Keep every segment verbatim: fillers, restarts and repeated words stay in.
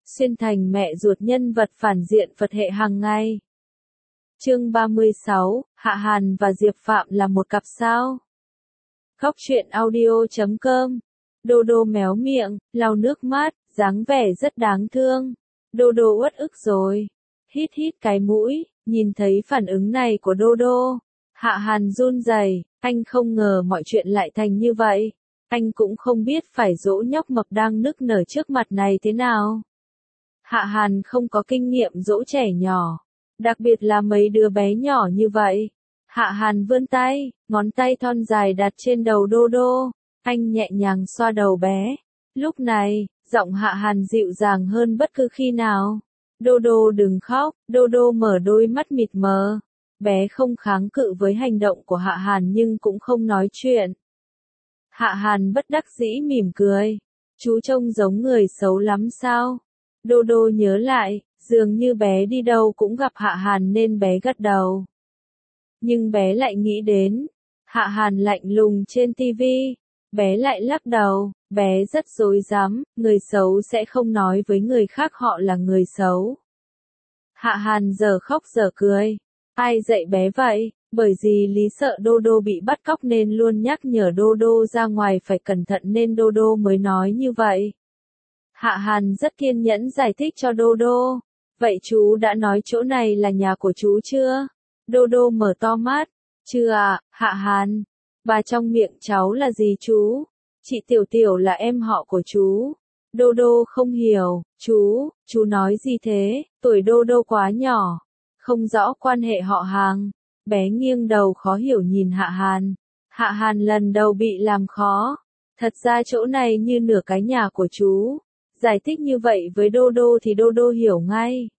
xuyên thành mẹ ruột nhân vật phản diện Phật hệ hàng ngày. Chương ba mươi sáu, Hạ Hàn và Diệp Phạm là một cặp sao? Khóc chuyện audio chấm com. Đô đô méo miệng, lau nước mắt, dáng vẻ rất đáng thương. Đô đô uất ức rồi. Hít hít cái mũi, nhìn thấy phản ứng này của đô đô. Hạ Hàn run rẩy, anh không ngờ mọi chuyện lại thành như vậy. Anh cũng không biết phải dỗ nhóc mập đang nức nở trước mặt này thế nào. Hạ Hàn không có kinh nghiệm dỗ trẻ nhỏ, đặc biệt là mấy đứa bé nhỏ như vậy. Hạ Hàn vươn tay, ngón tay thon dài đặt trên đầu đô đô, anh nhẹ nhàng xoa đầu bé. Lúc này, giọng Hạ Hàn dịu dàng hơn bất cứ khi nào. Đô đô đừng khóc, đô đô mở đôi mắt mịt mờ. Bé không kháng cự với hành động của Hạ Hàn nhưng cũng không nói chuyện. Hạ Hàn bất đắc dĩ mỉm cười. Chú trông giống người xấu lắm sao? Đô đô nhớ lại, dường như bé đi đâu cũng gặp Hạ Hàn nên bé gật đầu. Nhưng bé lại nghĩ đến Hạ Hàn lạnh lùng trên tivi. Bé lại lắc đầu, bé rất rối rắm, người xấu sẽ không nói với người khác họ là người xấu. Hạ Hàn giờ khóc giờ cười. Ai dạy bé vậy? Bởi vì Lý sợ đô đô bị bắt cóc nên luôn nhắc nhở đô đô ra ngoài phải cẩn thận nên đô đô mới nói như vậy. Hạ Hàn rất kiên nhẫn giải thích cho đô đô. Vậy chú đã nói chỗ này là nhà của chú chưa? Đô đô mở to mắt. Chưa ạ, Hạ Hàn. Bà trong miệng cháu là gì chú? Chị Tiểu Tiểu là em họ của chú. Đô đô không hiểu. Chú, chú nói gì thế? Tuổi đô đô quá nhỏ. Không rõ quan hệ họ hàng. Bé nghiêng đầu khó hiểu nhìn Hạ Hàn. Hạ Hàn lần đầu bị làm khó. Thật ra chỗ này như nửa cái nhà của chú. Giải thích như vậy với đô đô thì đô đô hiểu ngay.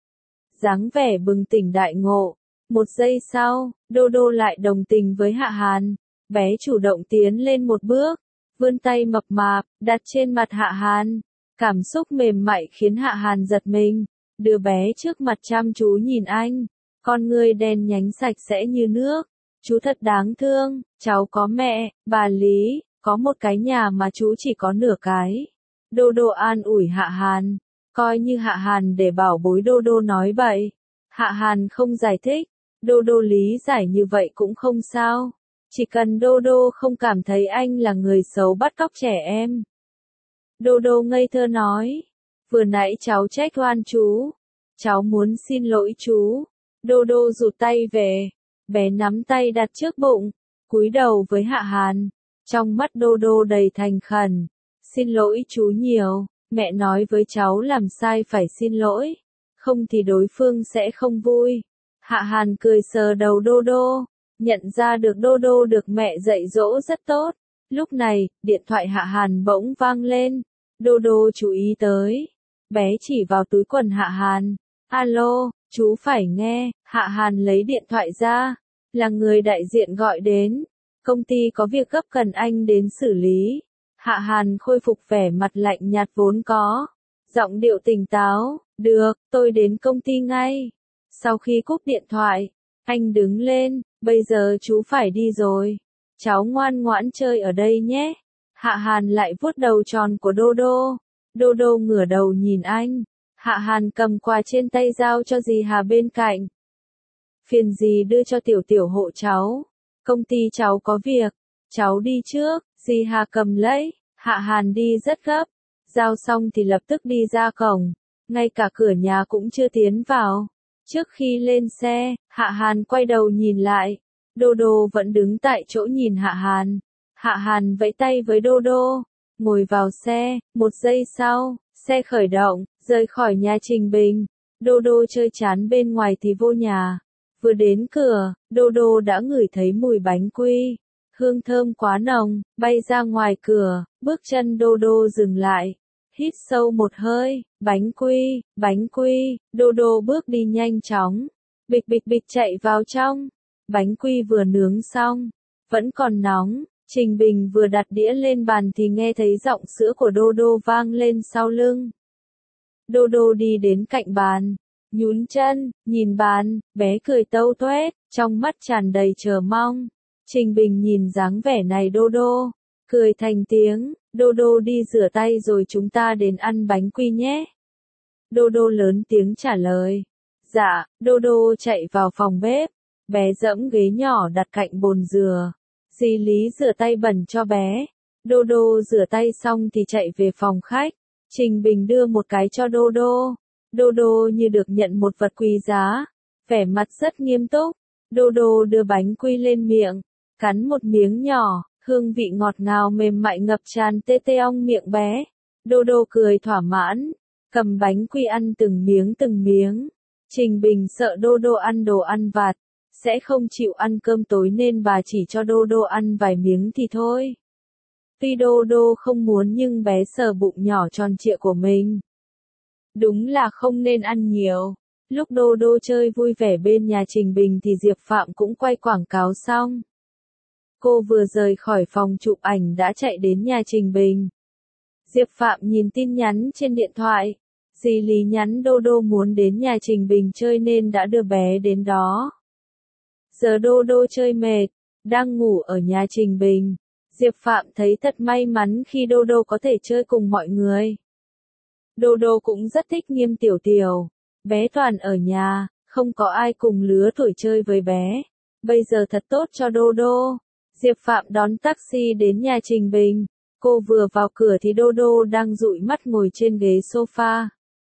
Dáng vẻ bừng tỉnh đại ngộ. Một giây sau, đô đô lại đồng tình với Hạ Hàn. Bé chủ động tiến lên một bước, vươn tay mập mạp, đặt trên mặt Hạ Hàn. Cảm xúc mềm mại khiến Hạ Hàn giật mình. Đứa bé trước mặt chăm chú nhìn anh. Con ngươi đen nhánh sạch sẽ như nước. Chú thật đáng thương, cháu có mẹ, bà Lý, có một cái nhà mà chú chỉ có nửa cái. Đô đô an ủi Hạ Hàn. Coi như Hạ Hàn để bảo bối đô đô nói bậy. Hạ Hàn không giải thích. Đô đô lý giải như vậy cũng không sao. Chỉ cần đô đô không cảm thấy anh là người xấu bắt cóc trẻ em. Đô đô ngây thơ nói. Vừa nãy cháu trách oan chú. Cháu muốn xin lỗi chú. Đô đô rụt tay về. Bé nắm tay đặt trước bụng. Cúi đầu với Hạ Hàn. Trong mắt đô đô đầy thành khẩn. Xin lỗi chú nhiều. Mẹ nói với cháu làm sai phải xin lỗi. Không thì đối phương sẽ không vui. Hạ Hàn cười sờ đầu đô đô. Nhận ra được đô đô được mẹ dạy dỗ rất tốt. Lúc này, điện thoại Hạ Hàn bỗng vang lên. Đô đô chú ý tới. Bé chỉ vào túi quần Hạ Hàn. Alo, chú phải nghe. Hạ Hàn lấy điện thoại ra. Là người đại diện gọi đến. Công ty có việc gấp cần anh đến xử lý. Hạ Hàn khôi phục vẻ mặt lạnh nhạt vốn có. Giọng điệu tỉnh táo. Được, tôi đến công ty ngay. Sau khi cúp điện thoại, anh đứng lên. Bây giờ chú phải đi rồi. Cháu ngoan ngoãn chơi ở đây nhé. Hạ Hàn lại vuốt đầu tròn của đô đô. Đô đô ngửa đầu nhìn anh. Hạ Hàn cầm quà trên tay giao cho dì Hà bên cạnh. Phiền dì đưa cho Tiểu Tiểu hộ cháu. Công ty cháu có việc. Cháu đi trước. Dì Hà cầm lấy. Hạ Hàn đi rất gấp. Giao xong thì lập tức đi ra cổng. Ngay cả cửa nhà cũng chưa tiến vào. Trước khi lên xe, Hạ Hàn quay đầu nhìn lại. Đô đô vẫn đứng tại chỗ nhìn Hạ Hàn. Hạ Hàn vẫy tay với đô đô. Ngồi vào xe. Một giây sau, xe khởi động, rời khỏi nhà Trình Bình. Đô đô chơi chán bên ngoài thì vô nhà. Vừa đến cửa, đô đô đã ngửi thấy mùi bánh quy. Hương thơm quá nồng, bay ra ngoài cửa, bước chân đô đô dừng lại. Hít sâu một hơi, bánh quy, bánh quy, đô đô bước đi nhanh chóng. Bịch bịch bịch chạy vào trong. Bánh quy vừa nướng xong, vẫn còn nóng. Trình Bình vừa đặt đĩa lên bàn thì nghe thấy giọng sữa của đô đô vang lên sau lưng. Đô đô đi đến cạnh bàn, nhún chân, nhìn bàn, bé cười tâu tuét, trong mắt tràn đầy chờ mong. Trình Bình nhìn dáng vẻ này đô đô, cười thành tiếng. Đô đô đi rửa tay rồi chúng ta đến ăn bánh quy nhé. Đô đô lớn tiếng trả lời. Dạ, đô đô chạy vào phòng bếp. Bé dẫm ghế nhỏ đặt cạnh bồn dừa. Dì Lý rửa tay bẩn cho bé. Đô đô rửa tay xong thì chạy về phòng khách. Trình Bình đưa một cái cho đô đô. Đô đô như được nhận một vật quý giá. Vẻ mặt rất nghiêm túc. Đô đô đưa bánh quy lên miệng. Cắn một miếng nhỏ, hương vị ngọt ngào mềm mại ngập tràn tê tê ong miệng bé. Đô đô cười thỏa mãn. Cầm bánh quy ăn từng miếng từng miếng. Trình Bình sợ đô đô ăn đồ ăn vặt. Sẽ không chịu ăn cơm tối nên bà chỉ cho đô đô ăn vài miếng thì thôi. Tuy đô đô không muốn nhưng bé sờ bụng nhỏ tròn trịa của mình. Đúng là không nên ăn nhiều. Lúc đô đô chơi vui vẻ bên nhà Trình Bình thì Diệp Phạm cũng quay quảng cáo xong. Cô vừa rời khỏi phòng chụp ảnh đã chạy đến nhà Trình Bình. Diệp Phạm nhìn tin nhắn trên điện thoại. Dì Lý nhắn đô đô muốn đến nhà Trình Bình chơi nên đã đưa bé đến đó. Giờ đô đô chơi mệt, đang ngủ ở nhà Trình Bình. Diệp Phạm thấy thật may mắn khi đô đô có thể chơi cùng mọi người. Đô đô cũng rất thích Nghiêm Tiểu Tiểu. Bé toàn ở nhà, không có ai cùng lứa tuổi chơi với bé. Bây giờ thật tốt cho đô đô. Diệp Phạm đón taxi đến nhà Trình Bình. Cô vừa vào cửa thì đô đô đang dụi mắt ngồi trên ghế sofa.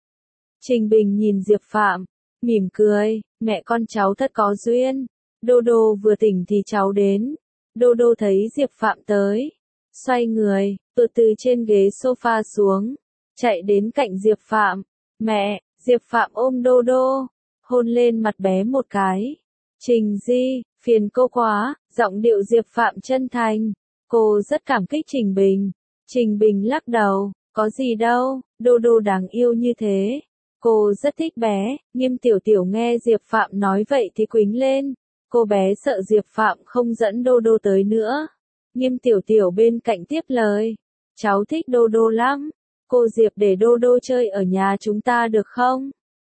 Trình Bình nhìn Diệp Phạm, mỉm cười, mẹ con cháu thật có duyên. Đô đô vừa tỉnh thì cháu đến. Đô đô thấy Diệp Phạm tới. Xoay người, tự từ trên ghế sofa xuống. Chạy đến cạnh Diệp Phạm. Mẹ, Diệp Phạm ôm đô đô. Hôn lên mặt bé một cái. Trình Di, phiền cô quá. Giọng điệu Diệp Phạm chân thành. Cô rất cảm kích Trình Bình. Trình Bình lắc đầu. Có gì đâu, đô đô đáng yêu như thế. Cô rất thích bé. Nghiêm Tiểu Tiểu nghe Diệp Phạm nói vậy thì quýnh lên. Cô bé sợ Diệp Phạm không dẫn đô đô tới nữa. Nghiêm Tiểu Tiểu bên cạnh tiếp lời. Cháu thích đô đô lắm. Cô Diệp để đô đô chơi ở nhà chúng ta được không?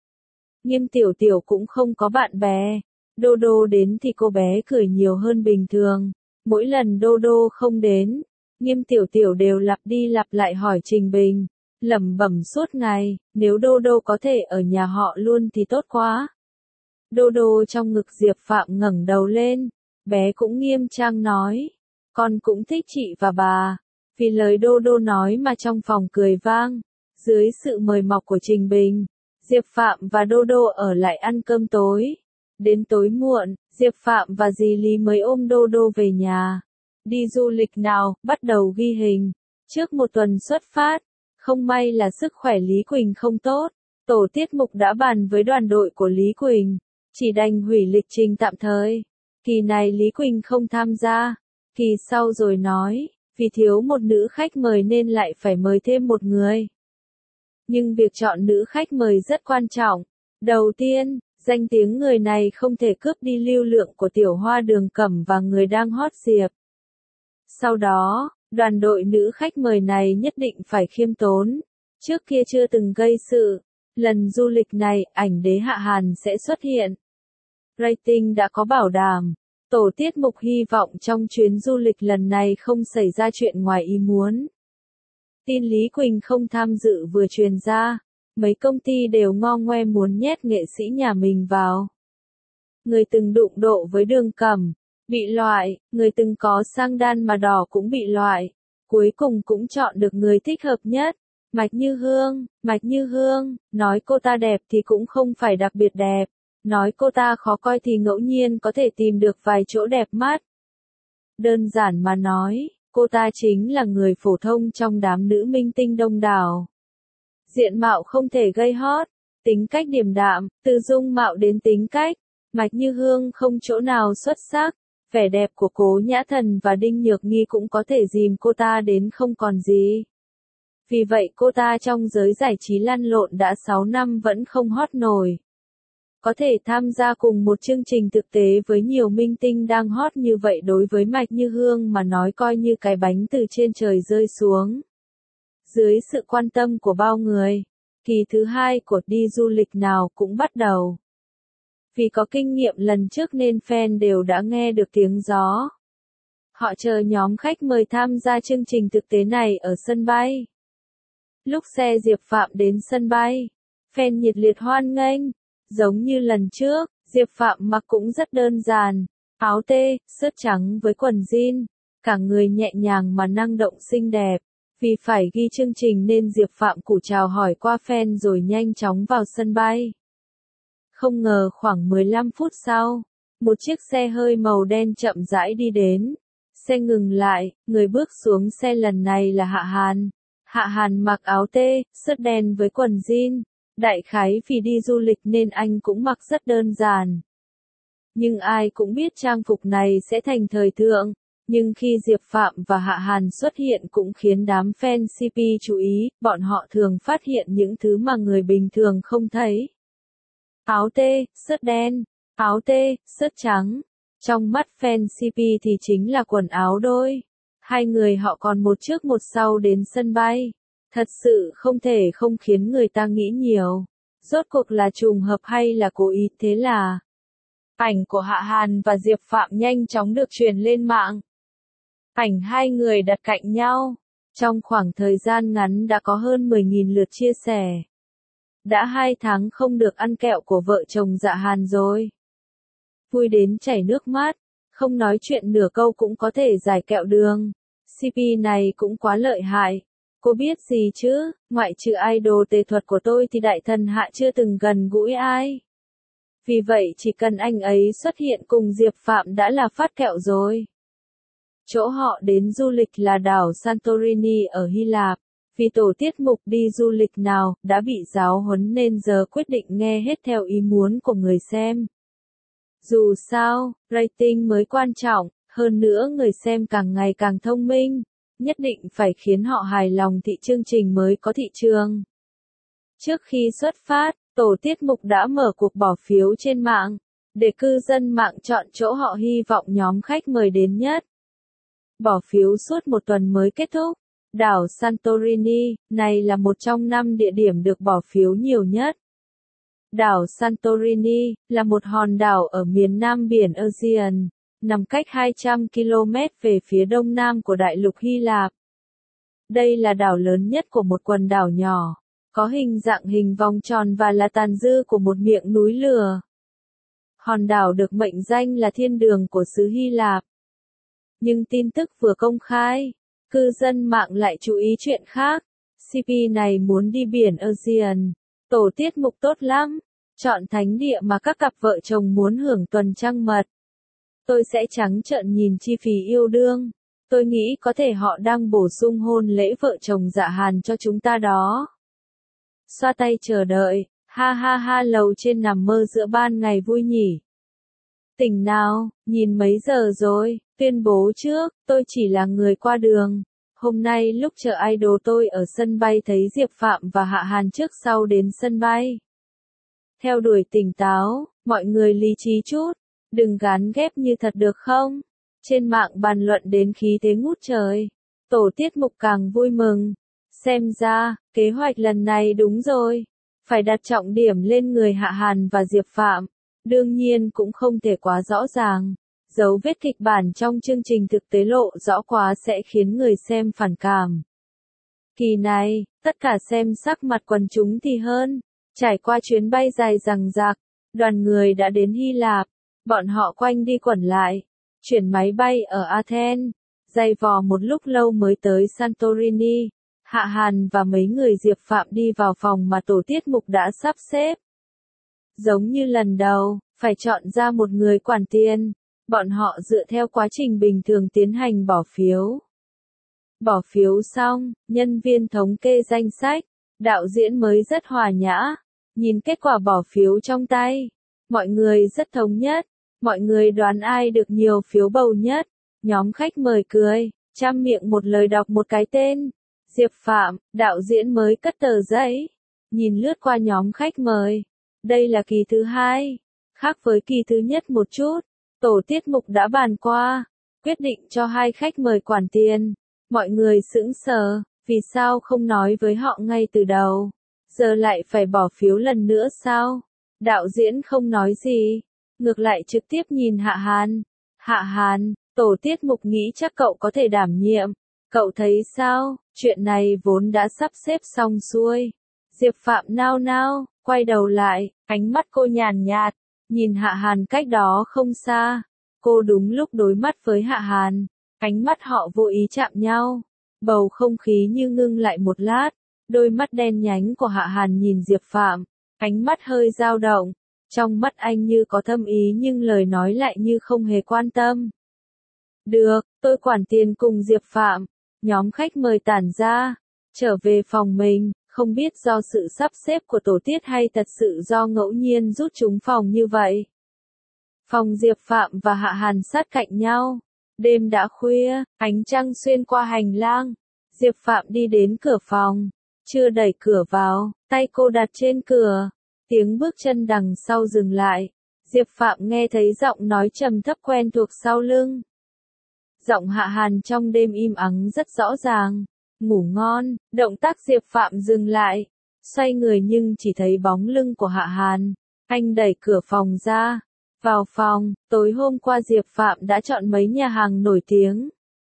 Nghiêm Tiểu Tiểu cũng không có bạn bè. Đô đô đến thì cô bé cười nhiều hơn bình thường. Mỗi lần đô đô không đến, Nghiêm Tiểu Tiểu đều lặp đi lặp lại hỏi Trình Bình. Lẩm bẩm suốt ngày, nếu đô đô có thể ở nhà họ luôn thì tốt quá. Đô đô trong ngực Diệp Phạm ngẩng đầu lên. Bé cũng nghiêm trang nói. Con cũng thích chị và bà. Vì lời đô đô nói mà trong phòng cười vang. Dưới sự mời mọc của Trình Bình, Diệp Phạm và đô đô ở lại ăn cơm tối. Đến tối muộn, Diệp Phạm và dì Lý mới ôm đô đô về nhà. Đi du lịch nào, bắt đầu ghi hình. Trước một tuần xuất phát, không may là sức khỏe Lý Quỳnh không tốt. Tổ tiết mục đã bàn với đoàn đội của Lý Quỳnh. Chỉ đành hủy lịch trình tạm thời. Kỳ này Lý Quỳnh không tham gia. Kỳ sau rồi nói, vì thiếu một nữ khách mời nên lại phải mời thêm một người. Nhưng việc chọn nữ khách mời rất quan trọng. Đầu tiên, danh tiếng người này không thể cướp đi lưu lượng của Tiểu Hoa Đường Cẩm và người đang hot Diệp. Sau đó, đoàn đội nữ khách mời này nhất định phải khiêm tốn. Trước kia chưa từng gây sự. Lần du lịch này, ảnh đế Hạ Hàn sẽ xuất hiện. Rating đã có bảo đảm. Tổ tiết mục hy vọng trong chuyến du lịch lần này không xảy ra chuyện ngoài ý muốn. Tin Lý Quỳnh không tham dự vừa truyền ra. Mấy công ty đều ngo ngoe muốn nhét nghệ sĩ nhà mình vào. Người từng đụng độ với Đường Cẩm, bị loại, người từng có sang đan mà đỏ cũng bị loại. Cuối cùng cũng chọn được người thích hợp nhất. Mạch Như Hương, Mạch Như Hương, nói cô ta đẹp thì cũng không phải đặc biệt đẹp. Nói cô ta khó coi thì ngẫu nhiên có thể tìm được vài chỗ đẹp mắt. Đơn giản mà nói, cô ta chính là người phổ thông trong đám nữ minh tinh đông đảo. Diện mạo không thể gây hot, tính cách điềm đạm, từ dung mạo đến tính cách, Mạch Như Hương không chỗ nào xuất sắc. Vẻ đẹp của Cố Nhã Thần và Đinh Nhược Nghi cũng có thể dìm cô ta đến không còn gì. Vì vậy cô ta trong giới giải trí lăn lộn đã sáu năm vẫn không hot nổi. Có thể tham gia cùng một chương trình thực tế với nhiều minh tinh đang hot như vậy đối với Mạch Như Hương mà nói coi như cái bánh từ trên trời rơi xuống. Dưới sự quan tâm của bao người, kỳ thứ hai của đi du lịch nào cũng bắt đầu. Vì có kinh nghiệm lần trước nên fan đều đã nghe được tiếng gió. Họ chờ nhóm khách mời tham gia chương trình thực tế này ở sân bay. Lúc xe Diệp Phạm đến sân bay, Fan nhiệt liệt hoan nghênh. Giống như lần trước, Diệp Phạm mặc cũng rất đơn giản. Áo tê, sớt trắng với quần jean. Cả người nhẹ nhàng mà năng động xinh đẹp. Vì phải ghi chương trình nên Diệp Phạm củ chào hỏi qua fan rồi nhanh chóng vào sân bay. Không ngờ khoảng mười lăm phút sau, một chiếc xe hơi màu đen chậm rãi đi đến. Xe ngừng lại, người bước xuống xe lần này là Hạ Hàn. Hạ Hàn mặc áo tê, sớt đen với quần jean. Đại khái vì đi du lịch nên anh cũng mặc rất đơn giản. Nhưng ai cũng biết trang phục này sẽ thành thời thượng. Nhưng khi Diệp Phạm và Hạ Hàn xuất hiện cũng khiến đám fan xê pê chú ý, bọn họ thường phát hiện những thứ mà người bình thường không thấy. Áo tê, sớt đen, áo tê, sớt trắng. Trong mắt fan xê pê thì chính là quần áo đôi. Hai người họ còn một trước một sau đến sân bay. Thật sự không thể không khiến người ta nghĩ nhiều. Rốt cuộc là trùng hợp hay là cố ý, thế là ảnh của Hạ Hàn và Diệp Phạm nhanh chóng được truyền lên mạng. Ảnh hai người đặt cạnh nhau. Trong khoảng thời gian ngắn đã có hơn mười nghìn lượt chia sẻ. Đã hai tháng không được ăn kẹo của vợ chồng Dạ Hàn rồi. Vui đến chảy nước mắt. Không nói chuyện nửa câu cũng có thể giải kẹo đường. xê pê này cũng quá lợi hại. Cô biết gì chứ, ngoại trừ idol tề thuật của tôi thì đại thần Hạ chưa từng gần gũi ai. Vì vậy chỉ cần anh ấy xuất hiện cùng Diệp Phạm đã là phát kẹo rồi. Chỗ họ đến du lịch là đảo Santorini ở Hy Lạp. Vì tổ tiết mục đi du lịch nào đã bị giáo huấn nên giờ quyết định nghe hết theo ý muốn của người xem. Dù sao, rating mới quan trọng, hơn nữa người xem càng ngày càng thông minh. Nhất định phải khiến họ hài lòng thì chương trình mới có thị trường. Trước khi xuất phát, tổ tiết mục đã mở cuộc bỏ phiếu trên mạng, để cư dân mạng chọn chỗ họ hy vọng nhóm khách mời đến nhất. Bỏ phiếu suốt một tuần mới kết thúc. Đảo Santorini, này là một trong năm địa điểm được bỏ phiếu nhiều nhất. Đảo Santorini, là một hòn đảo ở miền nam biển Aegean, nằm cách hai trăm ki lô mét về phía đông nam của đại lục Hy Lạp. Đây là đảo lớn nhất của một quần đảo nhỏ, có hình dạng hình vòng tròn và là tàn dư của một miệng núi lửa. Hòn đảo được mệnh danh là thiên đường của xứ Hy Lạp. Nhưng tin tức vừa công khai, cư dân mạng lại chú ý chuyện khác. xê pê này muốn đi biển Aegean, tổ tiết mục tốt lắm, chọn thánh địa mà các cặp vợ chồng muốn hưởng tuần trăng mật. Tôi sẽ trắng trợn nhìn chi phí yêu đương. Tôi nghĩ có thể họ đang bổ sung hôn lễ vợ chồng Dạ Hàn cho chúng ta đó. Xoa tay chờ đợi, ha ha ha lầu trên nằm mơ giữa ban ngày vui nhỉ. Tỉnh nào, nhìn mấy giờ rồi, tuyên bố trước, tôi chỉ là người qua đường. Hôm nay lúc chờ idol tôi ở sân bay thấy Diệp Phạm và Hạ Hàn trước sau đến sân bay. Theo đuổi tỉnh táo, mọi người lý trí chút, đừng gán ghép như thật được không? Trên mạng bàn luận đến khí thế ngút trời. Tổ tiết mục càng vui mừng. Xem ra, kế hoạch lần này đúng rồi. Phải đặt trọng điểm lên người Hạ Hàn và Diệp Phạm. Đương nhiên cũng không thể quá rõ ràng. Dấu vết kịch bản trong chương trình thực tế lộ rõ quá sẽ khiến người xem phản cảm. Kỳ này, tất cả xem sắc mặt quần chúng thì hơn. Trải qua chuyến bay dài dằng dặc, đoàn người đã đến Hy Lạp. Bọn họ quanh đi quẩn lại. Chuyển máy bay ở Athens. Dày vò một lúc lâu mới tới Santorini. Hạ Hàn và mấy người Diệp Phạm đi vào phòng mà tổ tiết mục đã sắp xếp. Giống như lần đầu, phải chọn ra một người quản tiền. Bọn họ dựa theo quá trình bình thường tiến hành bỏ phiếu. Bỏ phiếu xong, nhân viên thống kê danh sách. Đạo diễn mới rất hòa nhã. Nhìn kết quả bỏ phiếu trong tay. Mọi người rất thống nhất. Mọi người đoán ai được nhiều phiếu bầu nhất. Nhóm khách mời cười, trăm miệng một lời đọc một cái tên. Diệp Phạm, đạo diễn mới cất tờ giấy. Nhìn lướt qua nhóm khách mời. Đây là kỳ thứ hai. Khác với kỳ thứ nhất một chút. Tổ tiết mục đã bàn qua. Quyết định cho hai khách mời quản tiền. Mọi người sững sờ. Vì sao không nói với họ ngay từ đầu? Giờ lại phải bỏ phiếu lần nữa sao? Đạo diễn không nói gì. Ngược lại trực tiếp nhìn Hạ Hàn. Hạ Hàn, tổ tiết mục nghĩ chắc cậu có thể đảm nhiệm. Cậu thấy sao? Chuyện này vốn đã sắp xếp xong xuôi. Diệp Phạm nao nao, Quay đầu lại, ánh mắt cô nhàn nhạt, nhìn Hạ Hàn cách đó không xa. Cô đúng lúc đối mắt với Hạ Hàn, ánh mắt họ vô ý chạm nhau. Bầu không khí như ngưng lại một lát, đôi mắt đen nhánh của Hạ Hàn nhìn Diệp Phạm, ánh mắt hơi dao động. Trong mắt anh như có thâm ý nhưng lời nói lại như không hề quan tâm. Được, tôi quản tiền cùng Diệp Phạm. Nhóm khách mời tản ra, trở về phòng mình, không biết do sự sắp xếp của tổ tiết hay thật sự do ngẫu nhiên rút chúng phòng như vậy. Phòng Diệp Phạm và Hạ Hàn sát cạnh nhau. Đêm đã khuya, ánh trăng xuyên qua hành lang. Diệp Phạm đi đến cửa phòng, chưa đẩy cửa vào, tay cô đặt trên cửa. Tiếng bước chân đằng sau dừng lại. Diệp Phạm nghe thấy giọng nói trầm thấp quen thuộc sau lưng. Giọng Hạ Hàn trong đêm im ắng rất rõ ràng. Ngủ ngon, động tác Diệp Phạm dừng lại. Xoay người nhưng chỉ thấy bóng lưng của Hạ Hàn. Anh đẩy cửa phòng ra. Vào phòng, tối hôm qua Diệp Phạm đã chọn mấy nhà hàng nổi tiếng.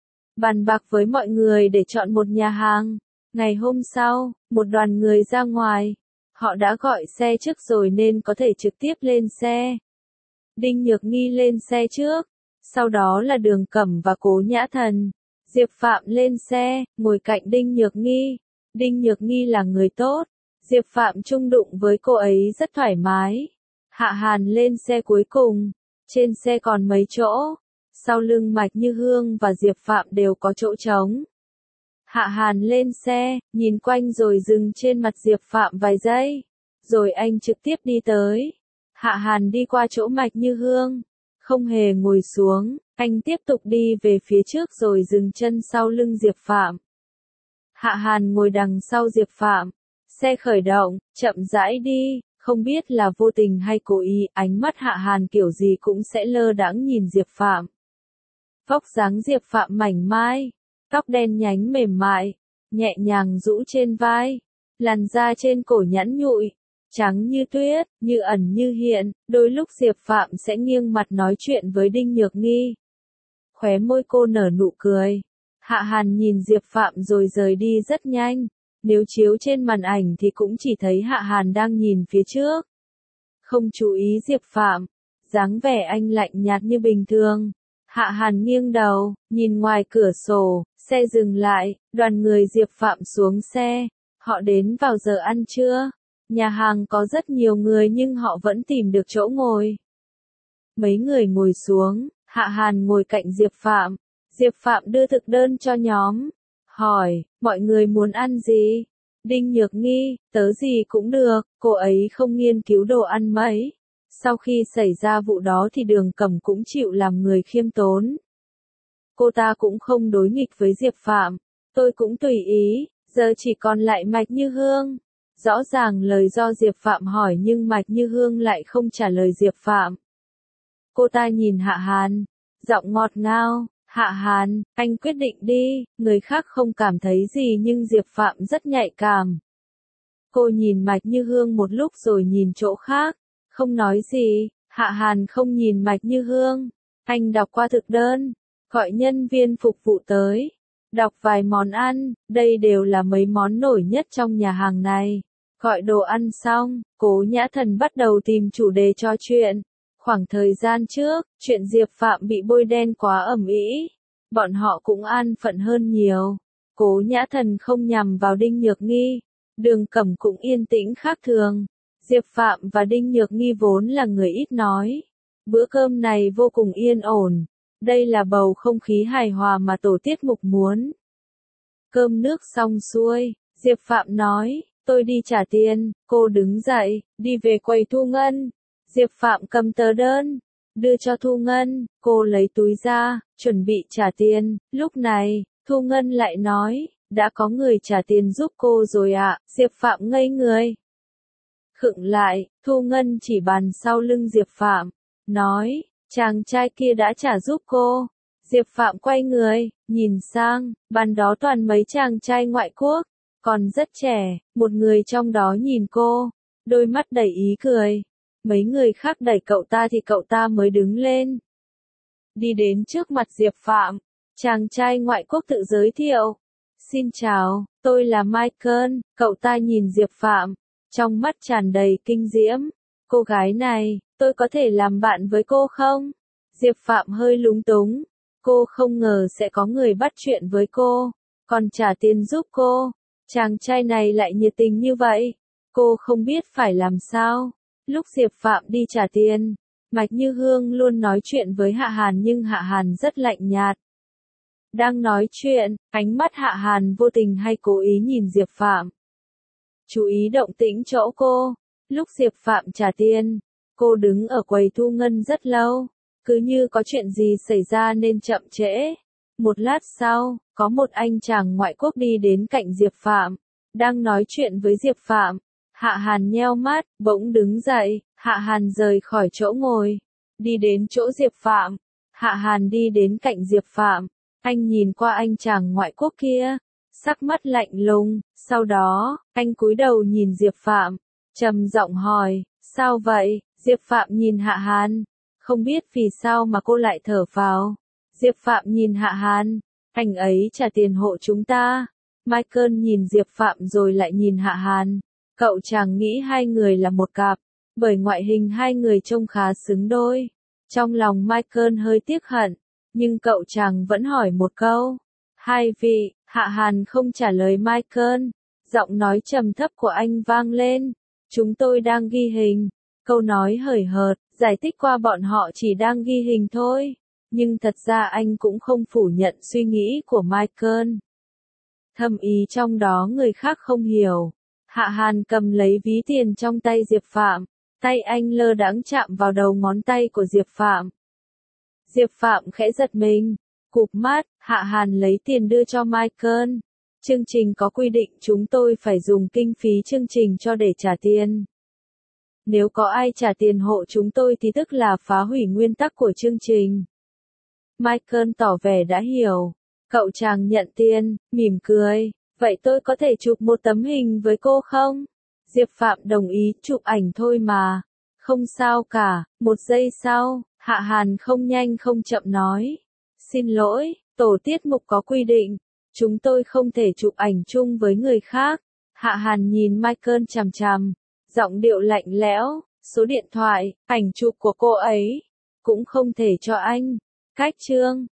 Bàn bạc với mọi người để chọn một nhà hàng. Ngày hôm sau, một đoàn người ra ngoài. Họ đã gọi xe trước rồi nên có thể trực tiếp lên xe. Đinh Nhược Nghi lên xe trước. Sau đó là Đường Cẩm và Cố Nhã Thần. Diệp Phạm lên xe, ngồi cạnh Đinh Nhược Nghi. Đinh Nhược Nghi là người tốt. Diệp Phạm chung đụng với cô ấy rất thoải mái. Hạ Hàn lên xe cuối cùng. Trên xe còn mấy chỗ. Sau lưng Mạch Như Hương và Diệp Phạm đều có chỗ trống. Hạ Hàn lên xe, nhìn quanh rồi dừng trên mặt Diệp Phạm vài giây. Rồi anh trực tiếp đi tới. Hạ Hàn đi qua chỗ Mạch Như Hương. Không hề ngồi xuống, anh tiếp tục đi về phía trước rồi dừng chân sau lưng Diệp Phạm. Hạ Hàn ngồi đằng sau Diệp Phạm. Xe khởi động, chậm rãi đi, không biết là vô tình hay cố ý, ánh mắt Hạ Hàn kiểu gì cũng sẽ lơ đãng nhìn Diệp Phạm. Vóc dáng Diệp Phạm mảnh mai, tóc đen nhánh mềm mại, nhẹ nhàng rũ trên vai, làn da trên cổ nhẵn nhụi, trắng như tuyết, như ẩn như hiện, đôi lúc Diệp Phạm sẽ nghiêng mặt nói chuyện với Đinh Nhược Nghi. Khóe môi cô nở nụ cười. Hạ Hàn nhìn Diệp Phạm rồi rời đi rất nhanh. Nếu chiếu trên màn ảnh thì cũng chỉ thấy Hạ Hàn đang nhìn phía trước. Không chú ý Diệp Phạm, dáng vẻ anh lạnh nhạt như bình thường. Hạ Hàn nghiêng đầu, nhìn ngoài cửa sổ, xe dừng lại, đoàn người Diệp Phạm xuống xe. Họ đến vào giờ ăn trưa. Nhà hàng có rất nhiều người nhưng họ vẫn tìm được chỗ ngồi. Mấy người ngồi xuống, Hạ Hàn ngồi cạnh Diệp Phạm. Diệp Phạm đưa thực đơn cho nhóm. Hỏi, mọi người muốn ăn gì? Đinh Nhược Nghi, tớ gì cũng được, cô ấy không nghiên cứu đồ ăn mấy. Sau khi xảy ra vụ đó thì Đường Cẩm cũng chịu làm người khiêm tốn. Cô ta cũng không đối nghịch với Diệp Phạm. Tôi cũng tùy ý, giờ chỉ còn lại Mạch Như Hương. Rõ ràng lời do Diệp Phạm hỏi nhưng Mạch Như Hương lại không trả lời Diệp Phạm. Cô ta nhìn Hạ Hàn, giọng ngọt ngào, Hạ Hàn, anh quyết định đi, người khác không cảm thấy gì nhưng Diệp Phạm rất nhạy cảm. Cô nhìn Mạch Như Hương một lúc rồi nhìn chỗ khác, không nói gì, Hạ Hàn không nhìn Mạch Như Hương. Anh đọc qua thực đơn, gọi nhân viên phục vụ tới, đọc vài món ăn, đây đều là mấy món nổi nhất trong nhà hàng này. Gọi đồ ăn xong, Cố Nhã Thần bắt đầu tìm chủ đề trò chuyện. Khoảng thời gian trước, chuyện Diệp Phạm bị bôi đen quá ầm ĩ, bọn họ cũng an phận hơn nhiều. Cố Nhã Thần không nhằm vào Đinh Nhược Nghi, Đường Cẩm cũng yên tĩnh khác thường. Diệp Phạm và Đinh Nhược Nghi vốn là người ít nói. Bữa cơm này vô cùng yên ổn. Đây là bầu không khí hài hòa mà tổ tiết mục muốn. Cơm nước xong xuôi, Diệp Phạm nói, tôi đi trả tiền. Cô đứng dậy, đi về quầy thu ngân. Diệp Phạm cầm tờ đơn, đưa cho Thu Ngân, cô lấy túi ra, chuẩn bị trả tiền. Lúc này, Thu Ngân lại nói, đã có người trả tiền giúp cô rồi ạ. Diệp Phạm ngây người. Khựng lại, Thu Ngân chỉ bàn sau lưng Diệp Phạm, nói, chàng trai kia đã trả giúp cô. Diệp Phạm quay người, nhìn sang, bàn đó toàn mấy chàng trai ngoại quốc, còn rất trẻ, một người trong đó nhìn cô, đôi mắt đầy ý cười. Mấy người khác đẩy cậu ta thì cậu ta mới đứng lên. Đi đến trước mặt Diệp Phạm, chàng trai ngoại quốc tự giới thiệu. Xin chào, tôi là Michael. Cậu ta nhìn Diệp Phạm, trong mắt tràn đầy kinh diễm. Cô gái này, tôi có thể làm bạn với cô không? Diệp Phạm hơi lúng túng. Cô không ngờ sẽ có người bắt chuyện với cô, còn trả tiền giúp cô. Chàng trai này lại nhiệt tình như vậy. Cô không biết phải làm sao. Lúc Diệp Phạm đi trả tiền, Mạch Như Hương luôn nói chuyện với Hạ Hàn nhưng Hạ Hàn rất lạnh nhạt. Đang nói chuyện, ánh mắt Hạ Hàn vô tình hay cố ý nhìn Diệp Phạm. Chú ý động tĩnh chỗ cô. Lúc Diệp Phạm trả tiền, cô đứng ở quầy thu ngân rất lâu, cứ như có chuyện gì xảy ra nên chậm trễ. Một lát sau, có một anh chàng ngoại quốc đi đến cạnh Diệp Phạm, đang nói chuyện với Diệp Phạm. Hạ Hàn nheo mắt, bỗng đứng dậy. Hạ Hàn rời khỏi chỗ ngồi, đi đến chỗ Diệp Phạm. Hạ Hàn đi đến cạnh Diệp Phạm, anh nhìn qua anh chàng ngoại quốc kia, sắc mắt lạnh lùng, sau đó, anh cúi đầu nhìn Diệp Phạm, trầm giọng hỏi, sao vậy? Diệp Phạm nhìn Hạ Hàn, không biết vì sao mà cô lại thở phào. Diệp Phạm nhìn Hạ Hàn, anh ấy trả tiền hộ chúng ta. Michael nhìn Diệp Phạm rồi lại nhìn Hạ Hàn, cậu chàng nghĩ hai người là một cặp, bởi ngoại hình hai người trông khá xứng đôi. Trong lòng Michael hơi tiếc hận, nhưng cậu chàng vẫn hỏi một câu. Hai vị, Hạ Hàn không trả lời Michael, giọng nói trầm thấp của anh vang lên. Chúng tôi đang ghi hình. Câu nói hời hợt, giải thích qua bọn họ chỉ đang ghi hình thôi. Nhưng thật ra anh cũng không phủ nhận suy nghĩ của Michael. Thâm ý trong đó người khác không hiểu. Hạ Hàn cầm lấy ví tiền trong tay Diệp Phạm. Tay anh lơ đãng chạm vào đầu ngón tay của Diệp Phạm. Diệp Phạm khẽ giật mình, cụp mắt. Hạ Hàn lấy tiền đưa cho Michael. Chương trình có quy định chúng tôi phải dùng kinh phí chương trình cho để trả tiền. Nếu có ai trả tiền hộ chúng tôi thì tức là phá hủy nguyên tắc của chương trình. Michael tỏ vẻ đã hiểu. Cậu chàng nhận tiền, mỉm cười. Vậy tôi có thể chụp một tấm hình với cô không? Diệp Phạm đồng ý, chụp ảnh thôi mà. Không sao cả. Một giây sau, Hạ Hàn không nhanh không chậm nói. Xin lỗi, tổ tiết mục có quy định. Chúng tôi không thể chụp ảnh chung với người khác. Hạ Hàn nhìn Michael chằm chằm, giọng điệu lạnh lẽo. Số điện thoại, ảnh chụp của cô ấy, cũng không thể cho anh. Cách chương.